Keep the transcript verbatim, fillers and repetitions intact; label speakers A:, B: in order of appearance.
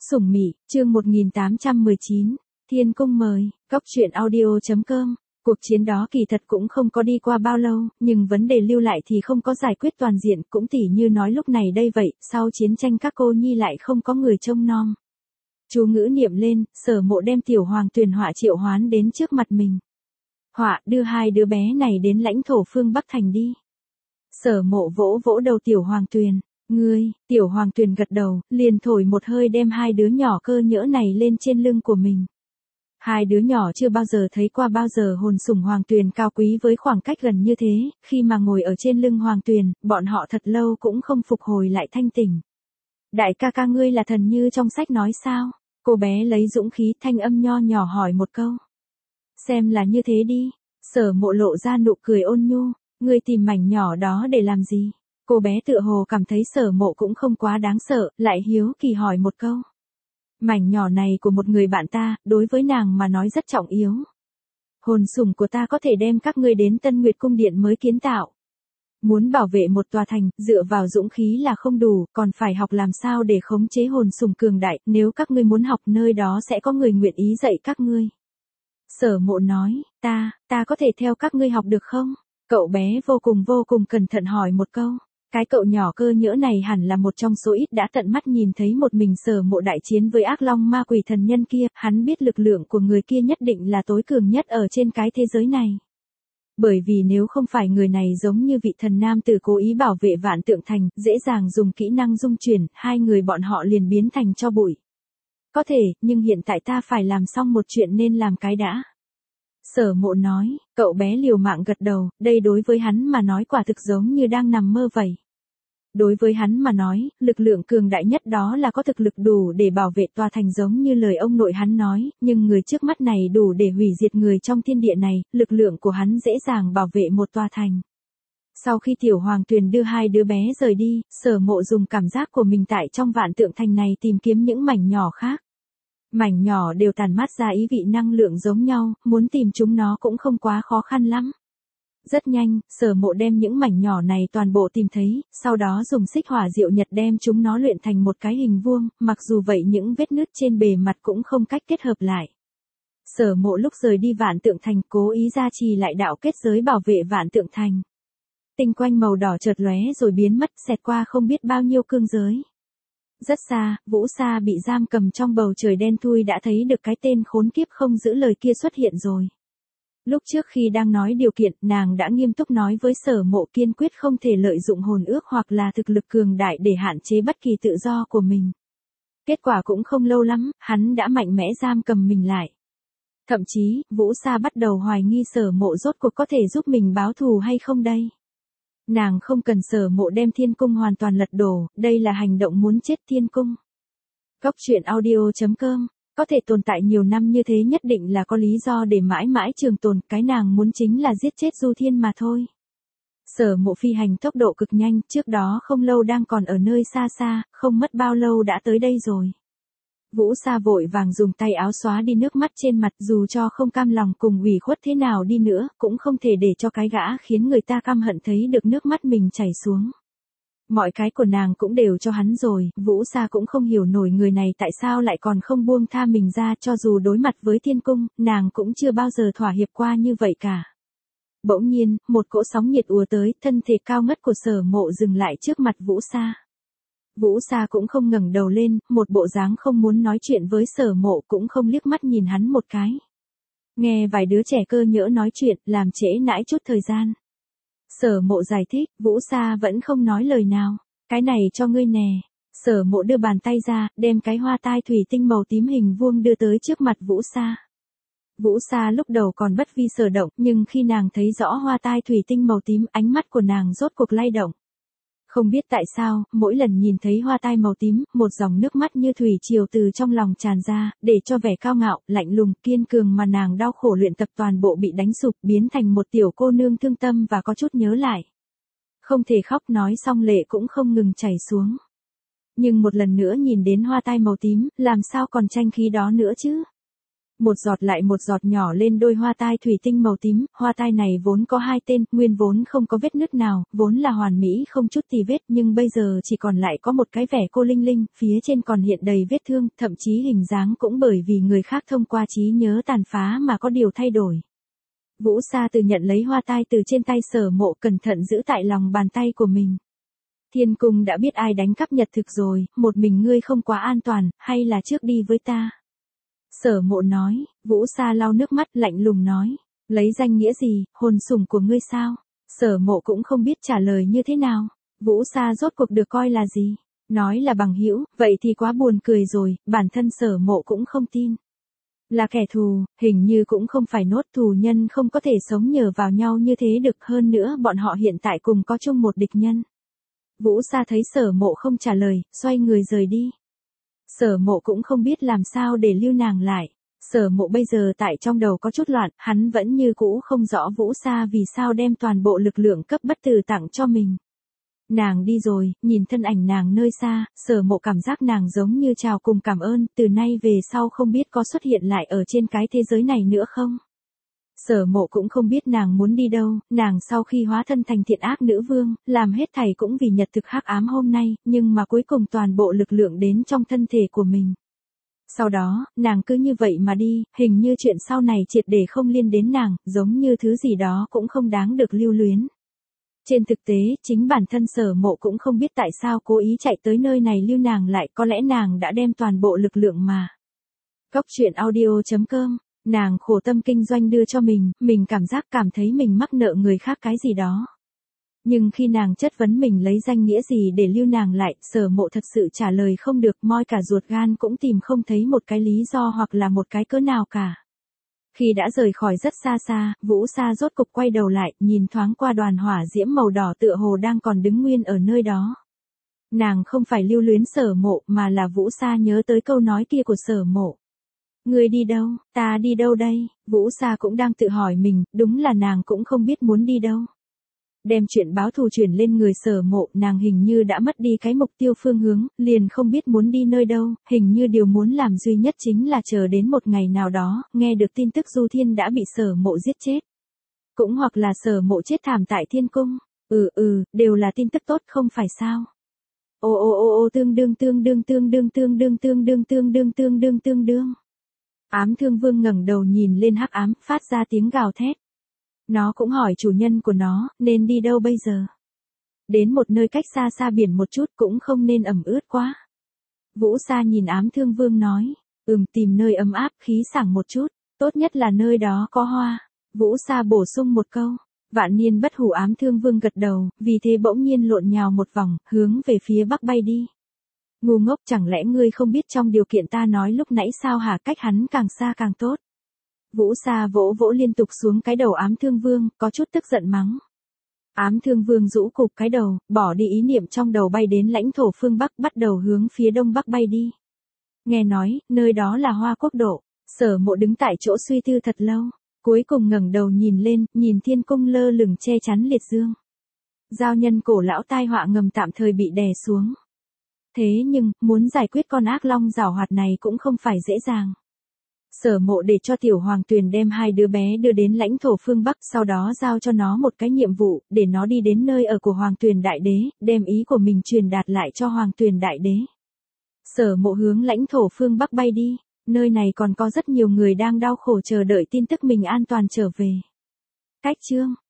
A: Sủng Mị, chương một nghìn tám trăm mười chín, Thiên Cung mời, Cóc truyện audio chấm com. Cuộc chiến đó kỳ thật cũng không có đi qua bao lâu, nhưng vấn đề lưu lại thì không có giải quyết toàn diện, cũng tỉ như nói lúc này đây vậy, sau chiến tranh các cô nhi lại không có người trông nom. Chú ngữ niệm lên, Sở Mộ đem Tiểu Hoàng Tuyền họa triệu hoán đến trước mặt mình. Họa, đưa hai đứa bé này đến lãnh thổ phương Bắc Thành đi. Sở Mộ vỗ vỗ đầu Tiểu Hoàng Tuyền. Ngươi, Tiểu Hoàng Tuyền gật đầu, liền thổi một hơi đem hai đứa nhỏ cơ nhỡ này lên trên lưng của mình. Hai đứa nhỏ chưa bao giờ thấy qua bao giờ hồn sủng Hoàng Tuyền cao quý với khoảng cách gần như thế, khi mà ngồi ở trên lưng Hoàng Tuyền, bọn họ thật lâu cũng không phục hồi lại thanh tỉnh. Đại ca ca ngươi là thần như trong sách nói sao? Cô bé lấy dũng khí thanh âm nho nhỏ hỏi một câu. Xem là như thế đi. Sở Mộ lộ ra nụ cười ôn nhu, ngươi tìm mảnh nhỏ đó để làm gì? Cô bé tựa hồ cảm thấy Sở Mộ cũng không quá đáng sợ, lại hiếu kỳ hỏi một câu. Mảnh nhỏ này của một người bạn ta, đối với nàng mà nói rất trọng yếu. Hồn sủng của ta có thể đem các ngươi đến Tân Nguyệt Cung Điện mới kiến tạo. Muốn bảo vệ một tòa thành, dựa vào dũng khí là không đủ, còn phải học làm sao để khống chế hồn sủng cường đại, nếu các ngươi muốn học nơi đó sẽ có người nguyện ý dạy các ngươi. Sở Mộ nói, ta, ta có thể theo các ngươi học được không? Cậu bé vô cùng vô cùng cẩn thận hỏi một câu. Cái cậu nhỏ cơ nhỡ này hẳn là một trong số ít đã tận mắt nhìn thấy một mình Sở Mộ đại chiến với ác long ma quỷ thần nhân kia, hắn biết lực lượng của người kia nhất định là tối cường nhất ở trên cái thế giới này. Bởi vì nếu không phải người này giống như vị thần nam tử cố ý bảo vệ Vạn Tượng Thành, dễ dàng dùng kỹ năng dung chuyển, hai người bọn họ liền biến thành tro bụi. Có thể, nhưng hiện tại ta phải làm xong một chuyện nên làm cái đã. Sở Mộ nói, cậu bé liều mạng gật đầu, đây đối với hắn mà nói quả thực giống như đang nằm mơ vậy. Đối với hắn mà nói, lực lượng cường đại nhất đó là có thực lực đủ để bảo vệ tòa thành giống như lời ông nội hắn nói, nhưng người trước mắt này đủ để hủy diệt người trong thiên địa này, lực lượng của hắn dễ dàng bảo vệ một tòa thành. Sau khi Tiểu Hoàng Tuyền đưa hai đứa bé rời đi, Sở Mộ dùng cảm giác của mình tại trong Vạn Tượng Thành này tìm kiếm những mảnh nhỏ khác. Mảnh nhỏ đều tản mát ra ý vị năng lượng giống nhau, muốn tìm chúng nó cũng không quá khó khăn lắm. Rất nhanh, Sở Mộ đem những mảnh nhỏ này toàn bộ tìm thấy, sau đó dùng xích hỏa diệu nhật đem chúng nó luyện thành một cái hình vuông, mặc dù vậy những vết nứt trên bề mặt cũng không cách kết hợp lại. Sở Mộ lúc rời đi Vạn Tượng Thành cố ý gia trì lại đạo kết giới bảo vệ Vạn Tượng Thành. Tinh quanh màu đỏ chợt lóe rồi biến mất, xẹt qua không biết bao nhiêu cương giới. Rất xa, Vũ Sa bị giam cầm trong bầu trời đen thui đã thấy được cái tên khốn kiếp không giữ lời kia xuất hiện rồi. Lúc trước khi đang nói điều kiện, nàng đã nghiêm túc nói với Sở Mộ kiên quyết không thể lợi dụng hồn ước hoặc là thực lực cường đại để hạn chế bất kỳ tự do của mình. Kết quả cũng không lâu lắm, hắn đã mạnh mẽ giam cầm mình lại. Thậm chí, Vũ Sa bắt đầu hoài nghi Sở Mộ rốt cuộc có thể giúp mình báo thù hay không đây. Nàng không cần Sở Mộ đem Thiên Cung hoàn toàn lật đổ, đây là hành động muốn chết Thiên Cung. Cóc truyện audio chấm com. Có thể tồn tại nhiều năm như thế nhất định là có lý do để mãi mãi trường tồn, cái nàng muốn chính là giết chết Du Thiên mà thôi. Sở Mộ phi hành tốc độ cực nhanh, trước đó không lâu đang còn ở nơi xa xa, không mất bao lâu đã tới đây rồi. Vũ Sa vội vàng dùng tay áo xóa đi nước mắt trên mặt, dù cho không cam lòng cùng ủy khuất thế nào đi nữa, cũng không thể để cho cái gã khiến người ta căm hận thấy được nước mắt mình chảy xuống. Mọi cái của nàng cũng đều cho hắn rồi, Vũ Sa cũng không hiểu nổi người này tại sao lại còn không buông tha mình ra, cho dù đối mặt với Thiên Cung, nàng cũng chưa bao giờ thỏa hiệp qua như vậy cả. Bỗng nhiên, một cỗ sóng nhiệt ùa tới, thân thể cao ngất của Sở Mộ dừng lại trước mặt Vũ Sa. Vũ Sa cũng không ngẩng đầu lên, một bộ dáng không muốn nói chuyện với Sở Mộ, cũng không liếc mắt nhìn hắn một cái. Nghe vài đứa trẻ cơ nhỡ nói chuyện, làm trễ nãi chút thời gian. Sở Mộ giải thích, Vũ Sa vẫn không nói lời nào. Cái này cho ngươi nè. Sở Mộ đưa bàn tay ra, đem cái hoa tai thủy tinh màu tím hình vuông đưa tới trước mặt Vũ Sa. Vũ Sa lúc đầu còn bất vi sở động, nhưng khi nàng thấy rõ hoa tai thủy tinh màu tím, ánh mắt của nàng rốt cuộc lay động. Không biết tại sao, mỗi lần nhìn thấy hoa tai màu tím, một dòng nước mắt như thủy triều từ trong lòng tràn ra, để cho vẻ cao ngạo, lạnh lùng, kiên cường mà nàng đau khổ luyện tập toàn bộ bị đánh sụp, biến thành một tiểu cô nương thương tâm và có chút nhớ lại. Không thể khóc, nói xong lệ cũng không ngừng chảy xuống. Nhưng một lần nữa nhìn đến hoa tai màu tím, làm sao còn tranh khí đó nữa chứ? Một giọt lại một giọt nhỏ lên đôi hoa tai thủy tinh màu tím, hoa tai này vốn có hai tên, nguyên vốn không có vết nứt nào, vốn là hoàn mỹ không chút tì vết, nhưng bây giờ chỉ còn lại có một cái vẻ cô linh linh, phía trên còn hiện đầy vết thương, thậm chí hình dáng cũng bởi vì người khác thông qua trí nhớ tàn phá mà có điều thay đổi. Vũ Sa từ nhận lấy hoa tai từ trên tay Sở Mộ, cẩn thận giữ tại lòng bàn tay của mình. Thiên cung đã biết ai đánh cắp nhật thực rồi, một mình ngươi không quá an toàn, hay là trước đi với ta? Sở Mộ nói. Vũ Sa lau nước mắt lạnh lùng nói. Lấy danh nghĩa gì, hồn sủng của ngươi sao? Sở Mộ cũng không biết trả lời như thế nào. Vũ Sa rốt cuộc được coi là gì? Nói là bằng hữu, vậy thì quá buồn cười rồi, bản thân Sở Mộ cũng không tin. Là kẻ thù, hình như cũng không phải nốt, thù nhân không có thể sống nhờ vào nhau như thế được, hơn nữa bọn họ hiện tại cùng có chung một địch nhân. Vũ Sa thấy Sở Mộ không trả lời, xoay người rời đi. Sở Mộ cũng không biết làm sao để lưu nàng lại. Sở Mộ bây giờ tại trong đầu có chút loạn, hắn vẫn như cũ không rõ Vũ Sa vì sao đem toàn bộ lực lượng cấp bất tử tặng cho mình. Nàng đi rồi, nhìn thân ảnh nàng nơi xa, Sở Mộ cảm giác nàng giống như chào cùng cảm ơn, từ nay về sau không biết có xuất hiện lại ở trên cái thế giới này nữa không. Sở Mộ cũng không biết nàng muốn đi đâu, nàng sau khi hóa thân thành thiện ác nữ vương, làm hết thảy cũng vì nhật thực hắc ám hôm nay, nhưng mà cuối cùng toàn bộ lực lượng đến trong thân thể của mình. Sau đó, nàng cứ như vậy mà đi, hình như chuyện sau này triệt để không liên đến nàng, giống như thứ gì đó cũng không đáng được lưu luyến. Trên thực tế, chính bản thân Sở Mộ cũng không biết tại sao cố ý chạy tới nơi này lưu nàng lại, có lẽ nàng đã đem toàn bộ lực lượng mà. Cốc truyện audio chấm com, nàng khổ tâm kinh doanh đưa cho mình, mình cảm giác cảm thấy mình mắc nợ người khác cái gì đó. Nhưng khi nàng chất vấn mình lấy danh nghĩa gì để lưu nàng lại, Sở Mộ thật sự trả lời không được, moi cả ruột gan cũng tìm không thấy một cái lý do hoặc là một cái cớ nào cả. Khi đã rời khỏi rất xa xa, Vũ Sa rốt cục quay đầu lại, nhìn thoáng qua đoàn hỏa diễm màu đỏ tựa hồ đang còn đứng nguyên ở nơi đó. Nàng không phải lưu luyến Sở Mộ mà là Vũ Sa nhớ tới câu nói kia của Sở Mộ. Ngươi đi đâu, ta đi đâu đây? Vũ Sa cũng đang tự hỏi mình, đúng là nàng cũng không biết muốn đi đâu. Đem chuyện báo thù chuyển lên người Sở Mộ, nàng hình như đã mất đi cái mục tiêu phương hướng, liền không biết muốn đi nơi đâu, hình như điều muốn làm duy nhất chính là chờ đến một ngày nào đó, nghe được tin tức Du Thiên đã bị Sở Mộ giết chết. Cũng hoặc là Sở Mộ chết thảm tại Thiên Cung. Ừ ừ, đều là tin tức tốt không phải sao? Ô ô ô ô tương đương tương đương tương đương tương đương tương đương tương đương tương đương tương đương. Ám Thương Vương ngẩng đầu nhìn lên hắc ám, phát ra tiếng gào thét. Nó cũng hỏi chủ nhân của nó, nên đi đâu bây giờ? Đến một nơi cách xa xa biển một chút, cũng không nên ẩm ướt quá. Vũ Sa nhìn Ám Thương Vương nói, ừm, tìm nơi ấm áp, khí sảng một chút, tốt nhất là nơi đó có hoa. Vũ Sa bổ sung một câu. Vạn niên bất hủ. Ám Thương Vương gật đầu, vì thế bỗng nhiên lộn nhào một vòng, hướng về phía bắc bay đi. Ngu ngốc, chẳng lẽ ngươi không biết trong điều kiện ta nói lúc nãy sao hả, cách hắn càng xa càng tốt. Vũ Sa vỗ vỗ liên tục xuống cái đầu Ám Thương Vương, có chút tức giận mắng. Ám Thương Vương rũ cục cái đầu, bỏ đi ý niệm trong đầu bay đến lãnh thổ phương Bắc, bắt đầu hướng phía đông bắc bay đi. Nghe nói, nơi đó là Hoa Quốc độ. Sở Mộ đứng tại chỗ suy tư thật lâu, cuối cùng ngẩng đầu nhìn lên, nhìn Thiên Cung lơ lửng che chắn liệt dương. Giao nhân cổ lão tai họa ngầm tạm thời bị đè xuống. Thế nhưng, muốn giải quyết con ác long giảo hoạt này cũng không phải dễ dàng. Sở Mộ để cho Tiểu Hoàng Tuyền đem hai đứa bé đưa đến lãnh thổ phương Bắc, sau đó giao cho nó một cái nhiệm vụ, để nó đi đến nơi ở của Hoàng Tuyền Đại Đế, đem ý của mình truyền đạt lại cho Hoàng Tuyền Đại Đế. Sở Mộ hướng lãnh thổ phương Bắc bay đi, nơi này còn có rất nhiều người đang đau khổ chờ đợi tin tức mình an toàn trở về. Cách chương